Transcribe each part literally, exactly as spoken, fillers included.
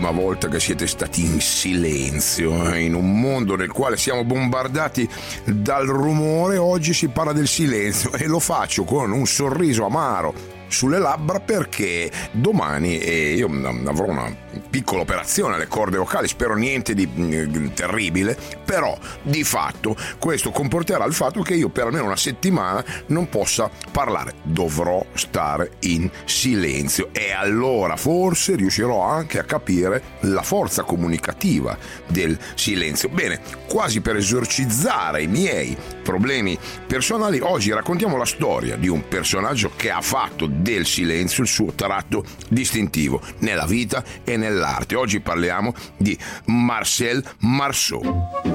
l'ultima volta che siete stati in silenzio, in un mondo nel quale siamo bombardati dal rumore. Oggi si parla del silenzio e lo faccio con un sorriso amaro sulle labbra, perché domani eh, io avrò una piccola operazione alle corde vocali, spero niente di eh, terribile, però di fatto questo comporterà il fatto che io per almeno una settimana non possa parlare, dovrò stare in silenzio, e allora forse riuscirò anche a capire la forza comunicativa del silenzio. Bene, quasi per esorcizzare i miei problemi personali, oggi raccontiamo la storia di un personaggio che ha fatto del silenzio il suo tratto distintivo nella vita e nell'arte. Oggi parliamo di Marcel Marceau.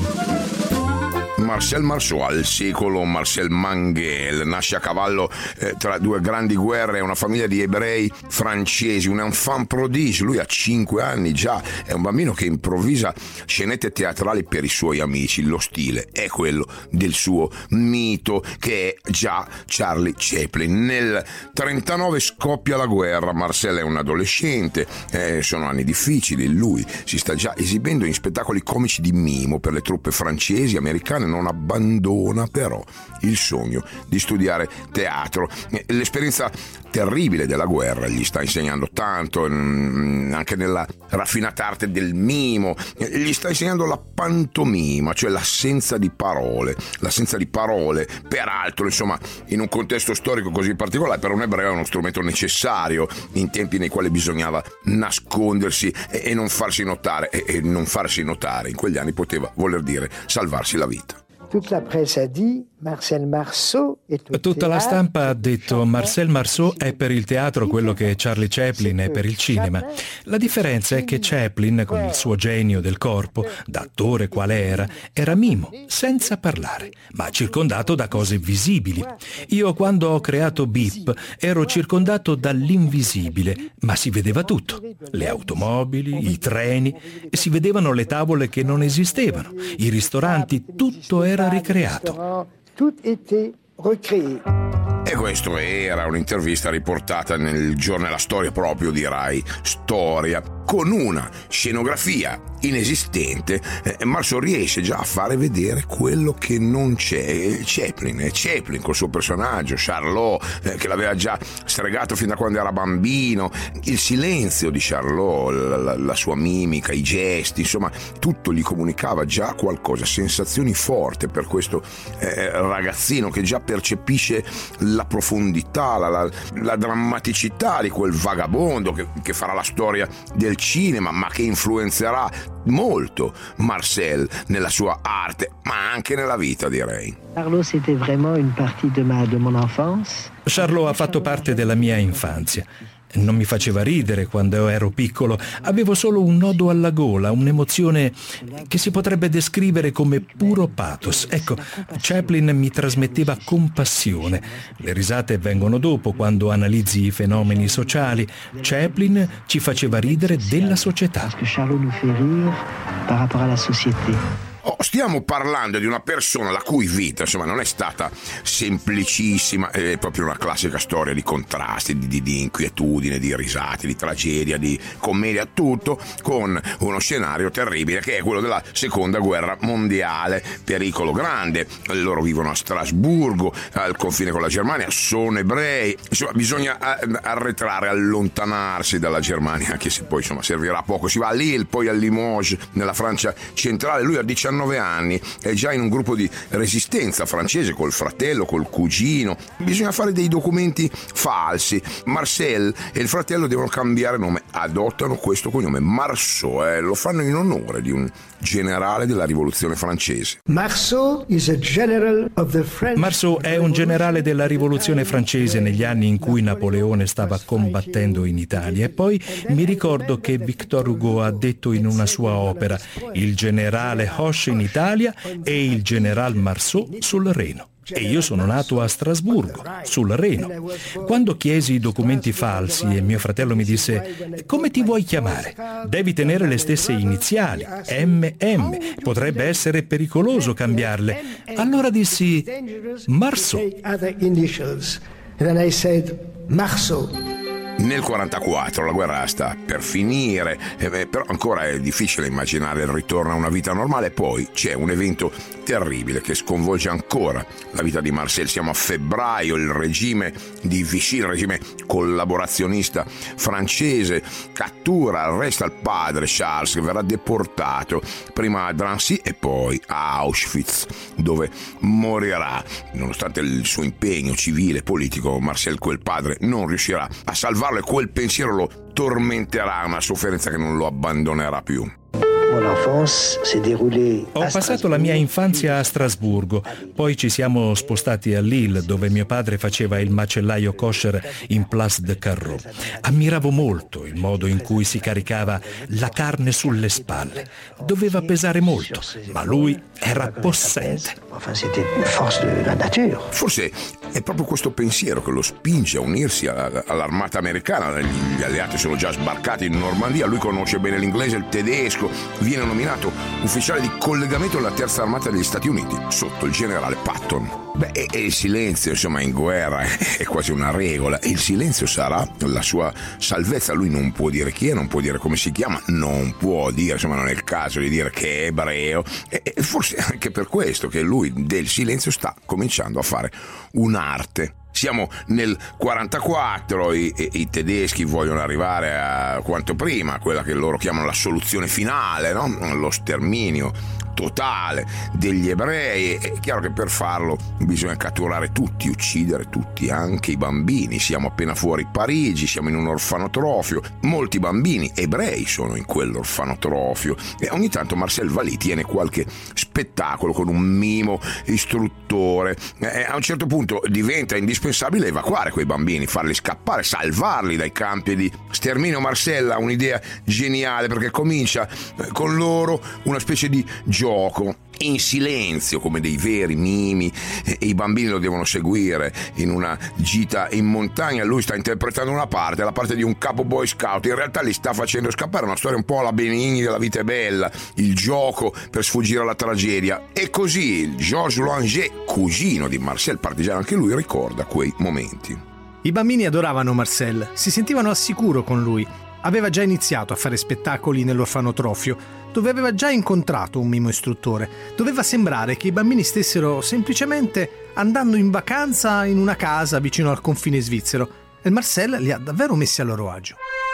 Marcel Marceau, al secolo Marcel Manguel, nasce a cavallo eh, tra due grandi guerre, una famiglia di ebrei francesi, un enfant prodige. Lui ha cinque anni già, è un bambino che improvvisa scenette teatrali per i suoi amici. Lo stile è quello del suo mito, che è già Charlie Chaplin. Nel trentanove scoppia la guerra, Marcel è un adolescente, eh, sono anni difficili, lui si sta già esibendo in spettacoli comici di mimo per le truppe francesi, americane. Non abbandona però il sogno di studiare teatro. L'esperienza terribile della guerra gli sta insegnando tanto, anche nella raffinata arte del mimo, gli sta insegnando la pantomima, cioè l'assenza di parole, l'assenza di parole, peraltro insomma in un contesto storico così particolare, per un ebreo è uno strumento necessario in tempi nei quali bisognava nascondersi e non farsi notare, e non farsi notare in quegli anni poteva voler dire salvarsi la vita. Tutta la presse ha dit Marcel Marceau è Tutta la stampa ha detto Marcel Marceau è per il teatro quello che Charlie Chaplin è per il cinema. La differenza è che Chaplin, con il suo genio del corpo, da attore quale era, era mimo, senza parlare, ma circondato da cose visibili. Io quando ho creato Beep ero circondato dall'invisibile, ma si vedeva tutto. Le automobili, i treni, e si vedevano le tavole che non esistevano, i ristoranti, tutto era ricreato. Tout était recréé. E questo era un'intervista riportata nel giornale La Storia proprio di Rai Storia, con una scenografia inesistente. eh, Marceau riesce già a fare vedere quello che non c'è. Chaplin, è Chaplin col suo personaggio Charlot, eh, che l'aveva già stregato fin da quando era bambino, il silenzio di Charlot, la, la, la sua mimica, i gesti, insomma tutto gli comunicava già qualcosa, sensazioni forti per questo eh, ragazzino che già percepisce la profondità, la, la, la drammaticità di quel vagabondo che, che farà la storia del cinema, ma che influenzerà molto Marcel nella sua arte, ma anche nella vita, direi. Charlot, c'était vraiment une partie de ma de mon enfance. Charlot ha fatto parte della mia infanzia. Non mi faceva ridere quando ero piccolo, avevo solo un nodo alla gola, un'emozione che si potrebbe descrivere come puro pathos. Ecco, Chaplin mi trasmetteva compassione. Le risate vengono dopo, quando analizzi i fenomeni sociali. Chaplin ci faceva ridere della società. Parce que Charlot nous fait rire par rapport à la société. Oh, stiamo parlando di una persona la cui vita insomma non è stata semplicissima, è proprio una classica storia di contrasti, di, di, di inquietudine, di risate, di tragedia, di commedia, tutto con uno scenario terribile che è quello della seconda guerra mondiale, pericolo grande. Loro vivono a Strasburgo, al confine con la Germania, sono ebrei, insomma bisogna arretrare, allontanarsi dalla Germania, anche se poi insomma servirà poco. Si va a Lille, poi a Limoges nella Francia centrale. Lui ha diciannove anni, è già in un gruppo di resistenza francese col fratello, col cugino. Bisogna fare dei documenti falsi. Marcel e il fratello devono cambiare nome, adottano questo cognome Marceau, eh, lo fanno in onore di un generale della rivoluzione francese. Marceau is a general of the French... Marceau è un generale della rivoluzione francese negli anni in cui Napoleone stava combattendo in Italia. E poi mi ricordo che Victor Hugo ha detto in una sua opera: il generale Hoche in Italia e il general Marceau sul Reno. E io sono nato a Strasburgo, sul Reno. Quando chiesi i documenti falsi e mio fratello mi disse: come ti vuoi chiamare? Devi tenere le stesse iniziali, M M, potrebbe essere pericoloso cambiarle. Allora dissi Marceau. And then I said Marceau. Nel quarantaquattro la guerra sta per finire, eh, però ancora è difficile immaginare il ritorno a una vita normale. Poi c'è un evento terribile che sconvolge ancora la vita di Marcel. Siamo a febbraio, il regime di Vichy, il regime collaborazionista francese, cattura, arresta il padre Charles, che verrà deportato prima a Drancy e poi a Auschwitz, dove morirà. Nonostante il suo impegno civile e politico, Marcel, quel padre, non riuscirà a salvarlo e quel pensiero lo tormenterà, una sofferenza che non lo abbandonerà più. Ho passato la mia infanzia a Strasburgo, poi ci siamo spostati a Lille, dove mio padre faceva il macellaio kosher in Place de Carreau. Ammiravo molto il modo in cui si caricava la carne sulle spalle. Doveva pesare molto, ma lui era possente. Forse è proprio questo pensiero che lo spinge a unirsi all'armata americana. Gli alleati sono già sbarcati in Normandia, lui conosce bene l'inglese e il tedesco, viene nominato ufficiale di collegamento della terza armata degli Stati Uniti sotto il generale Patton. Beh, e, e il silenzio, insomma, in guerra è quasi una regola. Il silenzio sarà la sua salvezza. Lui non può dire chi è, non può dire come si chiama, non può dire, insomma, non è il caso di dire che è ebreo. E, e forse è anche per questo che lui del silenzio sta cominciando a fare un'arte. Siamo nel quarantaquattro, i, i, i tedeschi vogliono arrivare a quanto prima a quella che loro chiamano la soluzione finale, no? Lo sterminio totale degli ebrei. È chiaro che per farlo bisogna catturare tutti, uccidere tutti, anche i bambini. Siamo appena fuori Parigi, siamo in un orfanotrofio, molti bambini ebrei sono in quell'orfanotrofio e ogni tanto Marcel va lì, tiene qualche spettacolo con un mimo istruttore e a un certo punto diventa indispensabile evacuare quei bambini, farli scappare, salvarli dai campi di sterminio. Marcel ha un'idea geniale, perché comincia con loro una specie di gioco in silenzio, come dei veri mimi, e i bambini lo devono seguire in una gita in montagna. Lui sta interpretando una parte, la parte di un capo boy scout, in realtà li sta facendo scappare. Una storia un po' alla Benigni della Vita è bella, il gioco per sfuggire alla tragedia. E così Georges Loanger, cugino di Marcel partigiano, anche lui ricorda quei momenti. I bambini adoravano Marcel, si sentivano al sicuro con lui. Aveva già iniziato a fare spettacoli nell'orfanotrofio, dove aveva già incontrato un mimo istruttore. Doveva sembrare che i bambini stessero semplicemente andando in vacanza in una casa vicino al confine svizzero, e Marcel li ha davvero messi a loro agio.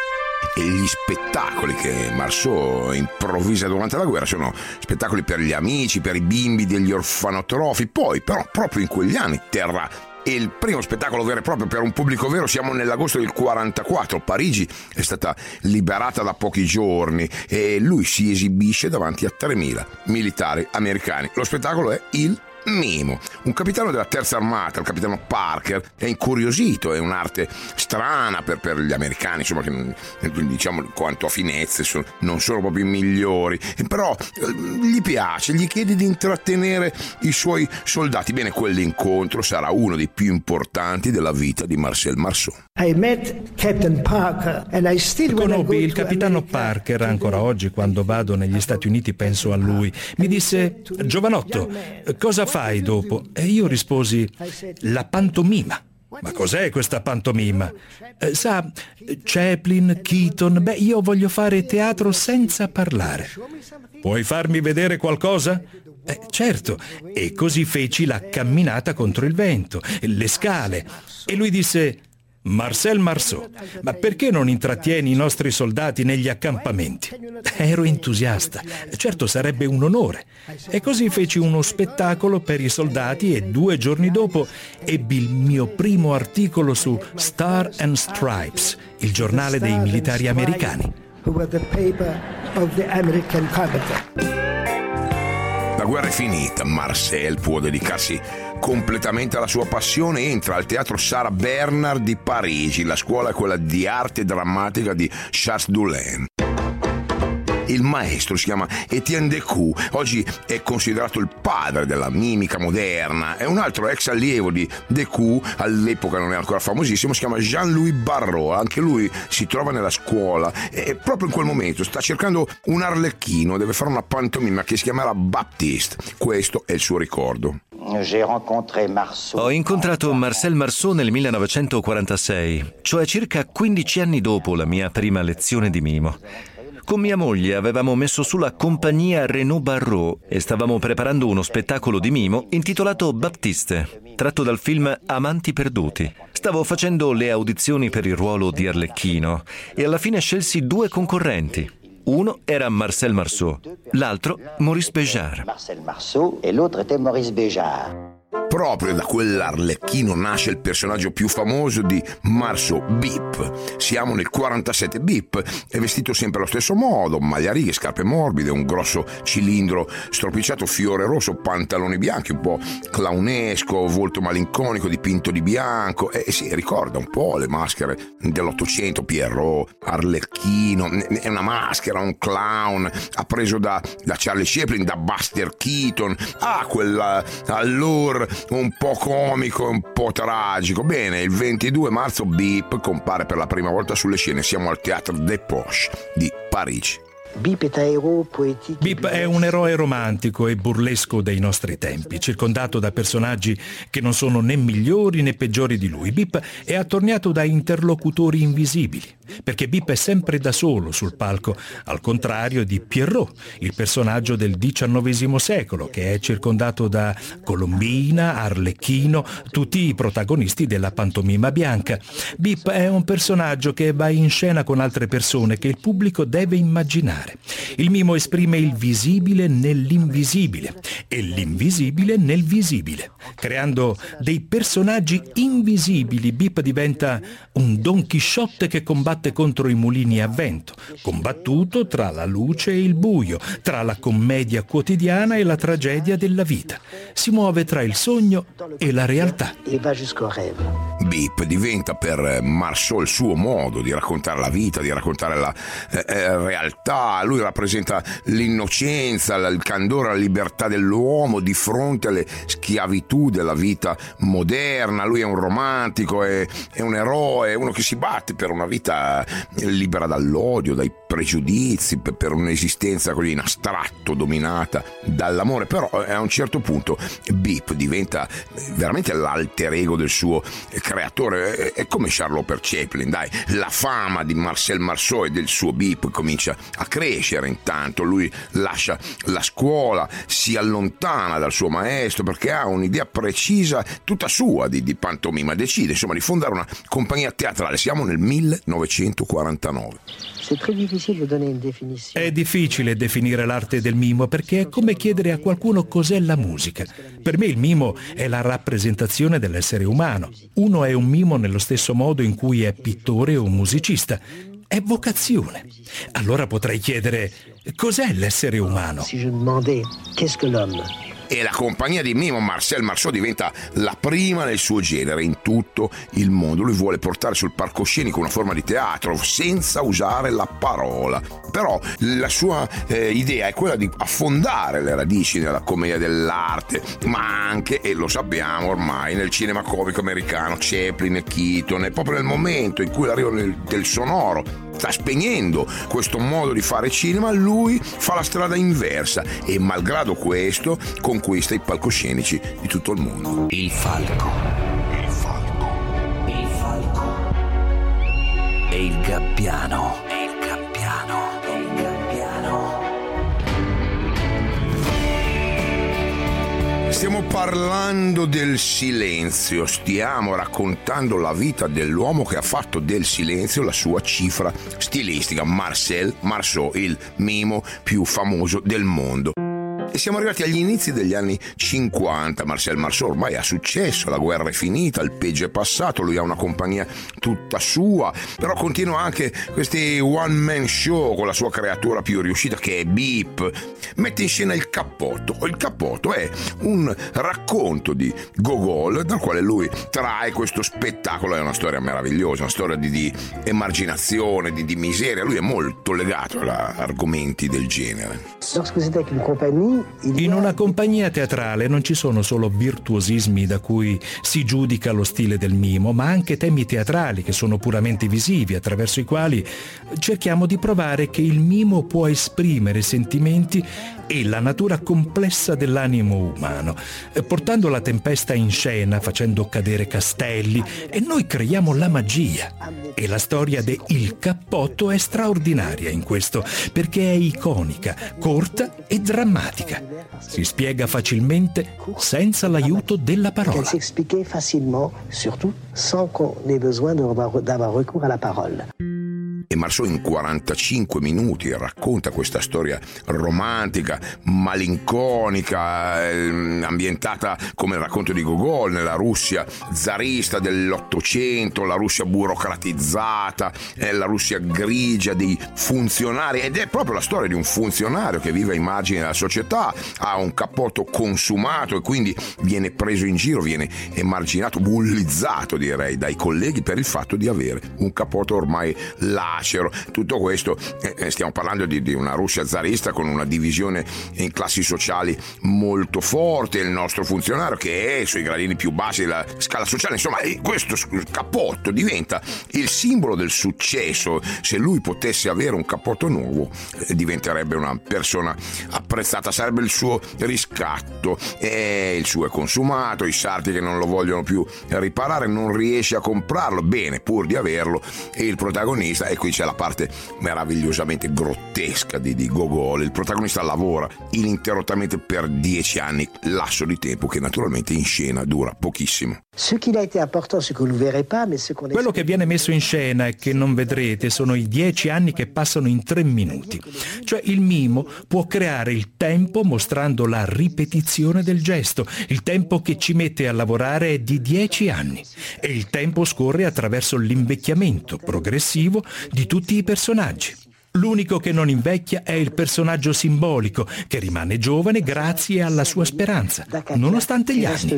E gli spettacoli che Marceau improvvisa durante la guerra sono spettacoli per gli amici, per i bimbi degli orfanotrofi. Poi però proprio in quegli anni terrà il primo spettacolo vero e proprio per un pubblico vero. Siamo nell'agosto del quarantaquattro, Parigi è stata liberata da pochi giorni e lui si esibisce davanti a tremila militari americani. Lo spettacolo è il Mimo. Un capitano della terza armata, il capitano Parker, è incuriosito, è un'arte strana per, per gli americani, insomma, che diciamo quanto a finezze sono, non sono proprio i migliori, però eh, gli piace, gli chiede di intrattenere i suoi soldati. Bene, quell'incontro sarà uno dei più importanti della vita di Marcel Marceau. Conobbi il capitano Parker ancora oggi. Quando vado negli Stati Uniti penso a lui. Mi disse: giovanotto, cosa fai dopo? E io risposi: la pantomima. Ma cos'è questa pantomima? Eh, sa, Chaplin, Keaton, beh, io voglio fare teatro senza parlare. Puoi farmi vedere qualcosa? Eh, certo. E così feci la camminata contro il vento, le scale. E lui disse: Marcel Marceau, ma perché non intrattieni i nostri soldati negli accampamenti? Ero entusiasta, certo sarebbe un onore. E così feci uno spettacolo per i soldati e due giorni dopo ebbi il mio primo articolo su Star and Stripes, il giornale dei militari americani. La guerra è finita, Marcel può dedicarsi completamente alla sua passione. Entra al teatro Sarah Bernard di Parigi, la scuola è quella di arte drammatica di Charles Dulin. Il maestro si chiama Etienne Decoux, oggi è considerato il padre della mimica moderna. E un altro ex allievo di Decoux, all'epoca non è ancora famosissimo, si chiama Jean-Louis Barrault. Anche lui si trova nella scuola e proprio in quel momento sta cercando un arlecchino, deve fare una pantomima che si chiamerà Baptiste. Questo è il suo ricordo. Ho incontrato Marcel Marceau nel millenovecentoquarantasei, cioè circa quindici anni dopo la mia prima lezione di mimo. Con mia moglie avevamo messo su la compagnia Renaud Barrault e stavamo preparando uno spettacolo di mimo intitolato Baptiste, tratto dal film Amanti perduti. Stavo facendo le audizioni per il ruolo di Arlecchino e alla fine scelsi due concorrenti. Uno era Marcel Marceau, l'altro Maurice Béjart. Marcel Marceau e l'altro était Maurice Béjart. Proprio da quell'Arlecchino nasce il personaggio più famoso di Marceau, Bip. Siamo nel quarantasette. Bip è vestito sempre allo stesso modo, maglia a righe, scarpe morbide, un grosso cilindro stropicciato, fiore rosso, pantaloni bianchi, un po' clownesco, volto malinconico dipinto di bianco. E eh, si ricorda un po' le maschere dell'Ottocento, Pierrot, Arlecchino, è una maschera, un clown, appreso da, da Charlie Chaplin, da Buster Keaton. Ah, quella allora un po' comico, un po' tragico. Bene, il ventidue marzo Bip compare per la prima volta sulle scene. Siamo al Théâtre des Poches di Parigi. Bip è un eroe romantico e burlesco dei nostri tempi, circondato da personaggi che non sono né migliori né peggiori di lui. Bip è attorniato da interlocutori invisibili, perché Bip è sempre da solo sul palco, al contrario di Pierrot, il personaggio del diciannovesimo secolo, che è circondato da Colombina, Arlecchino, tutti i protagonisti della pantomima bianca. Bip è un personaggio che va in scena con altre persone che il pubblico deve immaginare. Il mimo esprime il visibile nell'invisibile e l'invisibile nel visibile. Creando dei personaggi invisibili, Bip diventa un Don Chisciotte che combatte contro i mulini a vento, combattuto tra la luce e il buio, tra la commedia quotidiana e la tragedia della vita. Si muove tra il sogno e la realtà. Bip diventa per Marceau il suo modo di raccontare la vita, di raccontare la eh, realtà. Lui rappresenta l'innocenza, il candore, la libertà dell'uomo di fronte alle schiavitù della vita moderna. Lui è un romantico, è, è un eroe, è uno che si batte per una vita libera dall'odio, dai pregiudizi, per, per un'esistenza così in astratto dominata dall'amore. Però a un certo punto Bip diventa veramente l'alter ego del suo creatore. È come Charlotte Chaplin, dai. La fama di Marcel Marceau e del suo Bip comincia a crescere. Intanto lui lascia la scuola, si allontana dal suo maestro perché ha un'idea precisa, tutta sua, di, di pantomima. Decide insomma di fondare una compagnia teatrale. Siamo nel millenovecentoquarantanove. È difficile definire l'arte del mimo perché è come chiedere a qualcuno cos'è la musica. Per me il mimo è la rappresentazione dell'essere umano. Uno è un mimo nello stesso modo in cui è pittore o musicista. È vocazione. Allora potrei chiedere: cos'è l'essere umano? E la compagnia di mimo Marcel Marceau diventa la prima nel suo genere in tutto il mondo. Lui vuole portare sul palcoscenico una forma di teatro senza usare la parola. Però la sua eh, idea è quella di affondare le radici nella commedia dell'arte, ma anche, e lo sappiamo ormai, nel cinema comico americano. Chaplin e Keaton, è proprio nel momento in cui l'arrivo del, del sonoro sta spegnendo questo modo di fare cinema, lui fa la strada inversa e malgrado questo conquista i palcoscenici di tutto il mondo. Il falco. Il falco. Il falco. E il gabbiano. E il gabbiano. E il gabbiano. Stiamo parlando del silenzio, stiamo raccontando la vita dell'uomo che ha fatto del silenzio la sua cifra stilistica. Marcel Marceau, il mimo più famoso del mondo. E siamo arrivati agli inizi degli anni cinquanta. Marcel Marceau ormai ha successo, la guerra è finita, il peggio è passato, lui ha una compagnia tutta sua, però continua anche questi one man show con la sua creatura più riuscita che è Bip. Mette in scena il Cappotto. Il Cappotto è un racconto di Gogol dal quale lui trae questo spettacolo. È una storia meravigliosa, una storia di, di emarginazione, di, di miseria. Lui è molto legato a argomenti del genere. Lorsque vous êtes avec une compagnie, In una compagnia teatrale non ci sono solo virtuosismi da cui si giudica lo stile del mimo, ma anche temi teatrali che sono puramente visivi, attraverso i quali cerchiamo di provare che il mimo può esprimere sentimenti e la natura complessa dell'animo umano, portando la tempesta in scena, facendo cadere castelli, e noi creiamo la magia. E la storia de Il Cappotto è straordinaria in questo, perché è iconica, corta e drammatica. Si spiega facilmente senza l'aiuto della parola. Elle s'expliquait facilement, surtout sans qu'on ait besoin d'avoir recours à la parole. E Marceau in quarantacinque minuti racconta questa storia romantica, malinconica, eh, ambientata come il racconto di Gogol nella Russia zarista dell'Ottocento, la Russia burocratizzata, eh, la Russia grigia dei funzionari, ed è proprio la storia di un funzionario che vive ai margini della società, ha un cappotto consumato e quindi viene preso in giro, viene emarginato, bullizzato direi dai colleghi per il fatto di avere un cappotto ormai lacero. Tutto questo, eh, stiamo parlando di, di una Russia zarista con una divisione in classi sociali molto forte, il nostro funzionario che è sui gradini più bassi della scala sociale, insomma questo cappotto diventa il simbolo del successo. Se lui potesse avere un cappotto nuovo eh, diventerebbe una persona apprezzata, sarebbe il suo riscatto, e il suo è consumato, i sarti che non lo vogliono più riparare, non riesce a comprarlo, bene, pur di averlo, e il protagonista, e qui c'è la parte meravigliosamente grottesca di, di Gogol, il protagonista lavora ininterrottamente per dieci anni, lasso di tempo che naturalmente in scena dura pochissimo. Quello che viene messo in scena e che non vedrete sono i dieci anni che passano in tre minuti. Cioè il mimo può creare il tempo mostrando la ripetizione del gesto. Il tempo che ci mette a lavorare è di dieci anni e il tempo scorre attraverso l'invecchiamento progressivo di tutti i personaggi. L'unico che non invecchia è il personaggio simbolico, che rimane giovane grazie alla sua speranza, nonostante gli anni.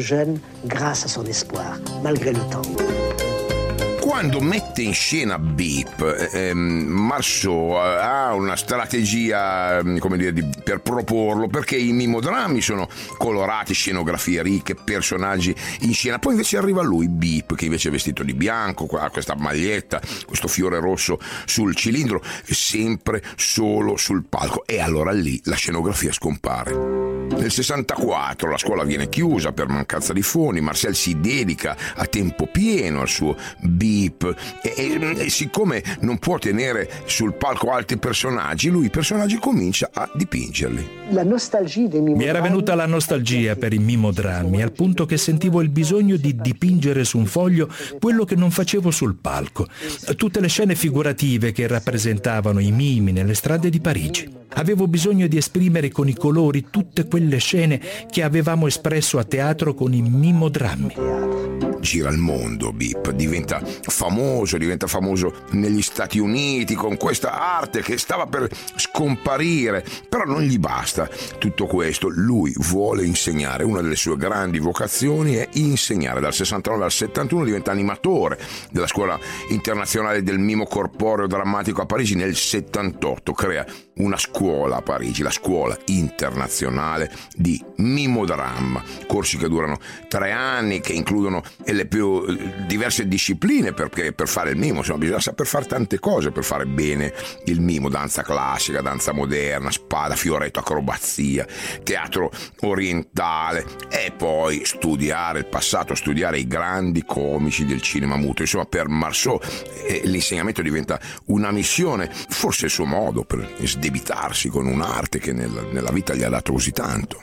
Quando mette in scena Beep, ehm, Marceau ha una strategia, come dire, di, per proporlo, perché i mimodrammi sono colorati, scenografie ricche, personaggi in scena. Poi invece arriva lui, Beep, che invece è vestito di bianco, ha questa maglietta, questo fiore rosso sul cilindro, sempre solo sul palco. E allora lì la scenografia scompare. Nel sessantaquattro la scuola viene chiusa per mancanza di fondi, Marcel si dedica a tempo pieno al suo Beep e, e, e siccome non può tenere sul palco altri personaggi, lui i personaggi comincia a dipingerli. La nostalgia dei mimodrammi. Mi era venuta la nostalgia per i mimodrammi, al punto che sentivo il bisogno di dipingere su un foglio quello che non facevo sul palco. Tutte le scene figurative che rappresentavano i mimi nelle strade di Parigi. Avevo bisogno di esprimere con i colori tutte quelle scene che avevamo espresso a teatro con i mimodrammi. Gira il mondo, Beep, diventa famoso, diventa famoso negli Stati Uniti con questa arte che stava per scomparire, però non gli basta tutto questo, lui vuole insegnare, una delle sue grandi vocazioni è insegnare. Dal sessantanove al settantuno diventa animatore della Scuola Internazionale del Mimo Corporeo Drammatico a Parigi. Nel settantotto crea una scuola a Parigi, la Scuola Internazionale di Mimodramma, corsi che durano tre anni, che includono le più diverse discipline, perché per fare il mimo insomma, bisogna saper fare tante cose per fare bene il mimo: danza classica, danza moderna, spada, fioretto, acrobazia, teatro orientale, e poi studiare il passato, studiare i grandi comici del cinema muto. Insomma, per Marceau eh, l'insegnamento diventa una missione, forse il suo modo per sdebitarsi con un'arte che nella, nella vita gli ha dato così tanto.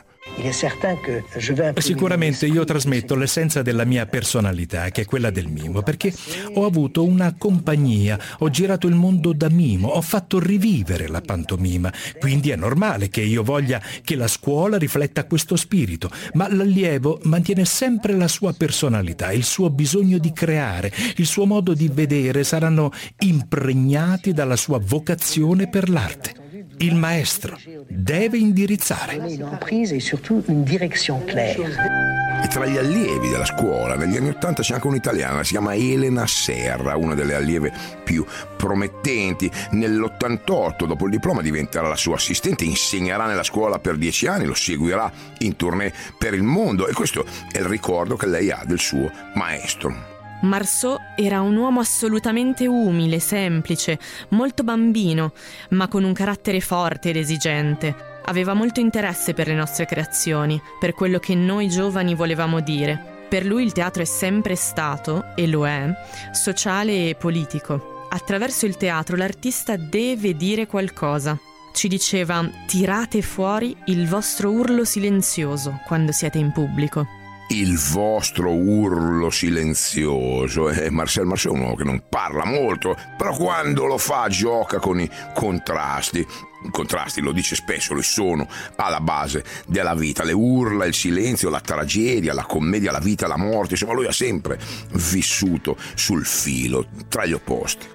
Sicuramente io trasmetto l'essenza della mia personalità, che è quella del mimo, perché ho avuto una compagnia, ho girato il mondo da mimo, ho fatto rivivere la pantomima, quindi è normale che io voglia che la scuola rifletta questo spirito, ma l'allievo mantiene sempre la sua personalità, il suo bisogno di creare, il suo modo di vedere saranno impregnati dalla sua vocazione per l'arte. Il maestro deve indirizzare. E tra gli allievi della scuola negli anni Ottanta c'è anche un'italiana, si chiama Elena Serra, una delle allieve più promettenti. Nell'ottantotto, dopo il diploma, diventerà la sua assistente, insegnerà nella scuola per dieci anni, lo seguirà in tournée per il mondo, e questo è il ricordo che lei ha del suo maestro. Marceau era un uomo assolutamente umile, semplice, molto bambino, ma con un carattere forte ed esigente. Aveva molto interesse per le nostre creazioni, per quello che noi giovani volevamo dire. Per lui il teatro è sempre stato, e lo è, sociale e politico. Attraverso il teatro l'artista deve dire qualcosa. Ci diceva: tirate fuori il vostro urlo silenzioso quando siete in pubblico. Il vostro urlo silenzioso. Eh, Marcel Marceau è un uomo che non parla molto, però quando lo fa gioca con i contrasti. I contrasti, lo dice spesso, lui sono alla base della vita. Le urla, il silenzio, la tragedia, la commedia, la vita, la morte. Insomma, lui ha sempre vissuto sul filo, tra gli opposti.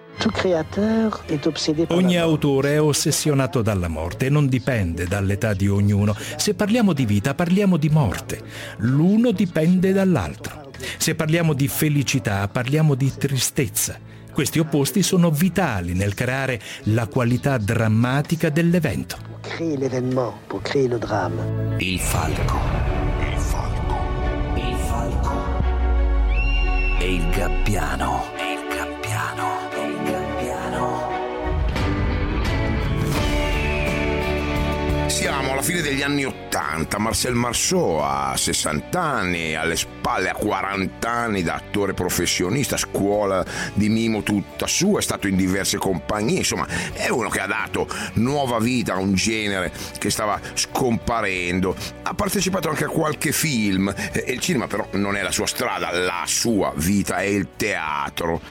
Ogni autore è ossessionato dalla morte e non dipende dall'età di ognuno. Se parliamo di vita, parliamo di morte. L'uno dipende dall'altro. Se parliamo di felicità, parliamo di tristezza. Questi opposti sono vitali nel creare la qualità drammatica dell'evento. Il falco. Il falco. Il falco. E il gabbiano. Siamo alla fine degli anni Ottanta. Marcel Marceau ha sessanta anni, alle spalle ha quaranta anni da attore professionista, scuola di mimo tutta sua, è stato in diverse compagnie, insomma è uno che ha dato nuova vita a un genere che stava scomparendo. Ha partecipato anche a qualche film, e il cinema però non è la sua strada, la sua vita è il teatro.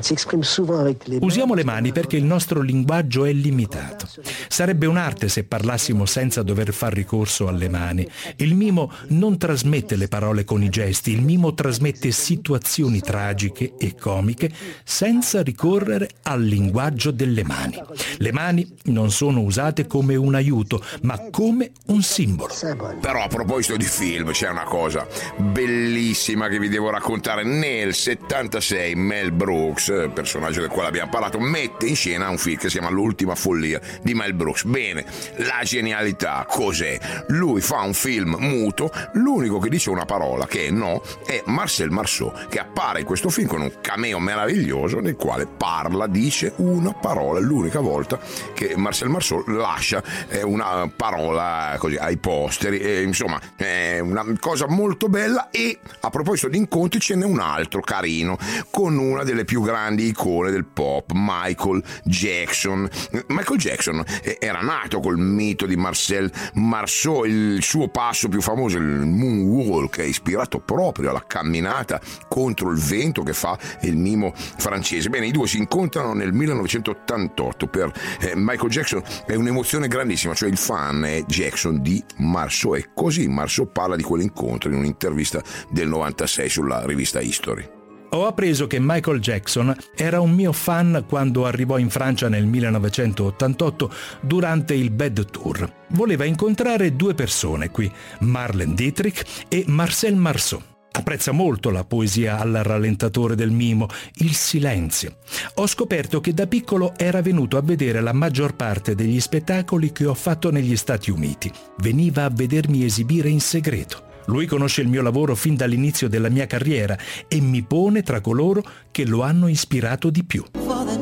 Usiamo le mani perché il nostro linguaggio è limitato. Sarebbe un'arte se parlassimo senza dover far ricorso alle mani. Il mimo non trasmette le parole con i gesti, il mimo trasmette situazioni tragiche e comiche senza ricorrere al linguaggio delle mani. Le mani non sono usate come un aiuto, ma come un simbolo. Però a proposito di film, c'è una cosa bellissima che vi devo raccontare. Nel settantasei Mel Brooks, personaggio del quale abbiamo parlato, mette in scena un film che si chiama L'ultima follia di Mel Brooks. Bene, la genialità cos'è? Lui fa un film muto, l'unico che dice una parola che è no è Marcel Marceau, che appare in questo film con un cameo meraviglioso nel quale parla, dice una parola, è l'unica volta che Marcel Marceau lascia eh, una parola così ai posteri, eh, insomma è una cosa molto bella. E a proposito di incontri ce n'è un altro carino con una delle più grandi icone del pop, Michael Jackson. Michael Jackson era nato col mito di Marcel Marceau, il suo passo più famoso, il moonwalk, è ispirato proprio alla camminata contro il vento che fa il mimo francese. Bene, i due si incontrano nel millenovecentottantotto. Per eh, Michael Jackson è un'emozione grandissima, cioè il fan è Jackson di Marceau, e così Marceau parla di quell'incontro in un'intervista del novantasei sulla rivista History. Ho appreso che Michael Jackson era un mio fan quando arrivò in Francia nel millenovecentottantotto durante il Bad Tour. Voleva incontrare due persone qui, Marlene Dietrich e Marcel Marceau. Apprezza molto la poesia al rallentatore del mimo, il silenzio. Ho scoperto che da piccolo era venuto a vedere la maggior parte degli spettacoli che ho fatto negli Stati Uniti. Veniva a vedermi esibire in segreto. Lui conosce il mio lavoro fin dall'inizio della mia carriera e mi pone tra coloro che lo hanno ispirato di più.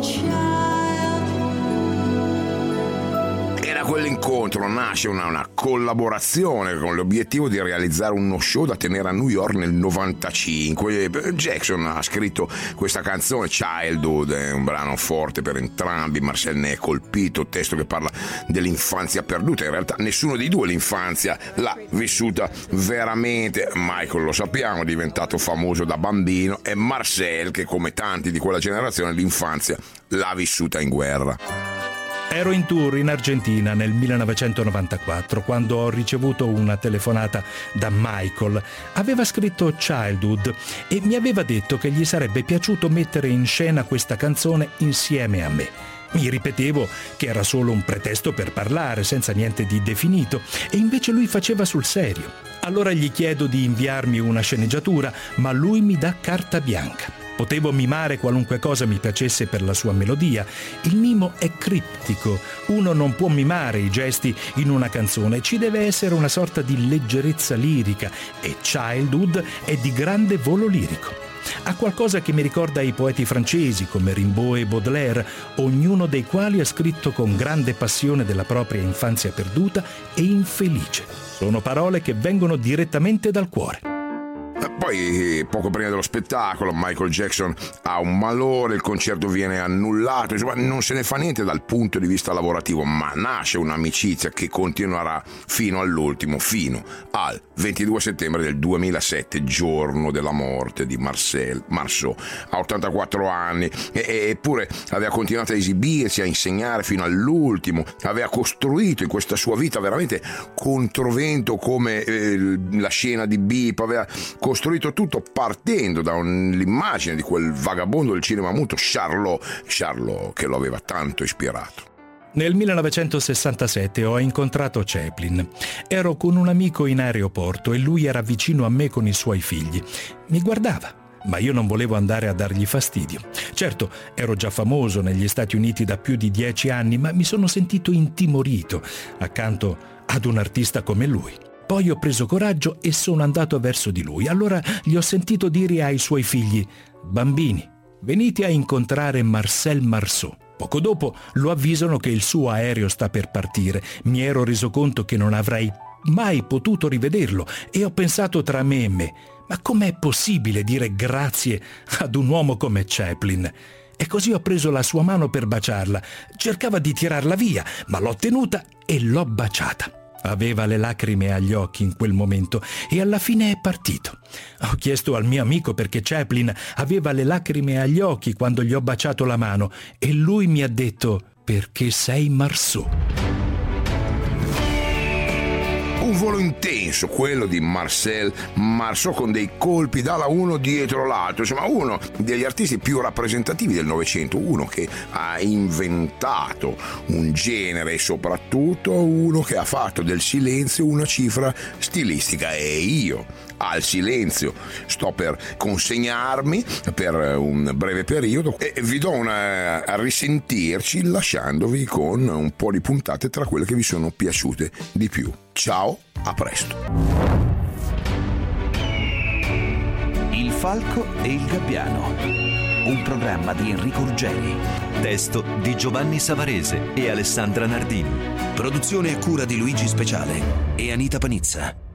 Da quell'incontro nasce una, una collaborazione con l'obiettivo di realizzare uno show da tenere a New York nel novantacinque. Jackson ha scritto questa canzone, Childhood, è un brano forte per entrambi. Marcel ne è colpito, testo che parla dell'infanzia perduta. In realtà nessuno dei due l'infanzia l'ha vissuta veramente. Michael, lo sappiamo, è diventato famoso da bambino, e Marcel, che come tanti di quella generazione l'infanzia l'ha vissuta in guerra. Ero in tour in Argentina nel millenovecentonovantaquattro quando ho ricevuto una telefonata da Michael. Aveva scritto Childhood e mi aveva detto che gli sarebbe piaciuto mettere in scena questa canzone insieme a me. Mi ripetevo che era solo un pretesto per parlare, senza niente di definito, e invece lui faceva sul serio. Allora gli chiedo di inviarmi una sceneggiatura, ma lui mi dà carta bianca. Potevo mimare qualunque cosa mi piacesse per la sua melodia. Il mimo è criptico. Uno non può mimare i gesti in una canzone, ci deve essere una sorta di leggerezza lirica e Childhood è di grande volo lirico. Ha qualcosa che mi ricorda i poeti francesi come Rimbaud e Baudelaire, ognuno dei quali ha scritto con grande passione della propria infanzia perduta e infelice. Sono parole che vengono direttamente dal cuore. Poi, poco prima dello spettacolo, Michael Jackson ha un malore, il concerto viene annullato, insomma non se ne fa niente dal punto di vista lavorativo, ma nasce un'amicizia che continuerà fino all'ultimo, fino al ventidue settembre del duemilasette, giorno della morte di Marcel Marceau. Ha ottantaquattro anni, eppure aveva continuato a esibirsi, a insegnare fino all'ultimo, aveva costruito in questa sua vita veramente controvento come eh, la scena di Beep, aveva costruito tutto partendo dall'immagine di quel vagabondo del cinema muto Charlot, Charlot che lo aveva tanto ispirato. Nel millenovecentosessantasette ho incontrato Chaplin. Ero con un amico in aeroporto e lui era vicino a me con i suoi figli. Mi guardava, ma io non volevo andare a dargli fastidio. Certo, ero già famoso negli Stati Uniti da più di dieci anni, ma mi sono sentito intimorito accanto ad un artista come lui. Poi ho preso coraggio e sono andato verso di lui. Allora gli ho sentito dire ai suoi figli: «Bambini, venite a incontrare Marcel Marceau». Poco dopo lo avvisano che il suo aereo sta per partire. Mi ero reso conto che non avrei mai potuto rivederlo e ho pensato tra me e me: ma com'è possibile dire grazie ad un uomo come Chaplin? E così ho preso la sua mano per baciarla. Cercava di tirarla via, ma l'ho tenuta e l'ho baciata. Aveva le lacrime agli occhi in quel momento e alla fine è partito. Ho chiesto al mio amico perché Chaplin aveva le lacrime agli occhi quando gli ho baciato la mano e lui mi ha detto: «Perché sei Marceau». Un volo intenso, quello di Marcel Marceau, con dei colpi d'ala uno dietro l'altro, insomma uno degli artisti più rappresentativi del Novecento, uno che ha inventato un genere e soprattutto uno che ha fatto del silenzio una cifra stilistica. E io al silenzio sto per consegnarmi per un breve periodo e vi do una, a risentirci lasciandovi con un po' di puntate tra quelle che vi sono piaciute di più. Ciao, a presto. Il Falco e il Gabbiano, un programma di Enrico Ruggeri. Testo di Giovanni Savarese e Alessandra Nardini. Produzione a cura di Luigi Speciale e Anita Panizza.